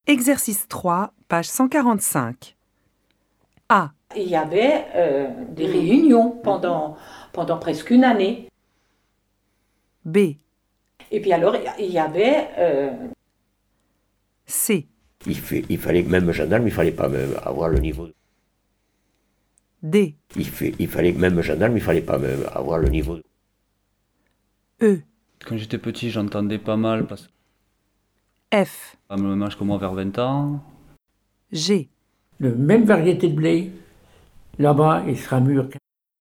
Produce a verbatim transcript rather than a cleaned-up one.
Exercice trois, page cent quarante-cinq. A. Il y avait euh, des réunions pendant, pendant presque une année. B. Et puis alors, il y avait... Euh... C. Il, fait, il fallait, même gendarme, il fallait pas même avoir le niveau. D. Il, fait, il fallait, même gendarme, il fallait pas même avoir le niveau. E. Quand j'étais petit, j'entendais pas mal parce F. que le même âge que moi, vers vingt ans. G. La même variété de blé, là-bas, il sera mûr.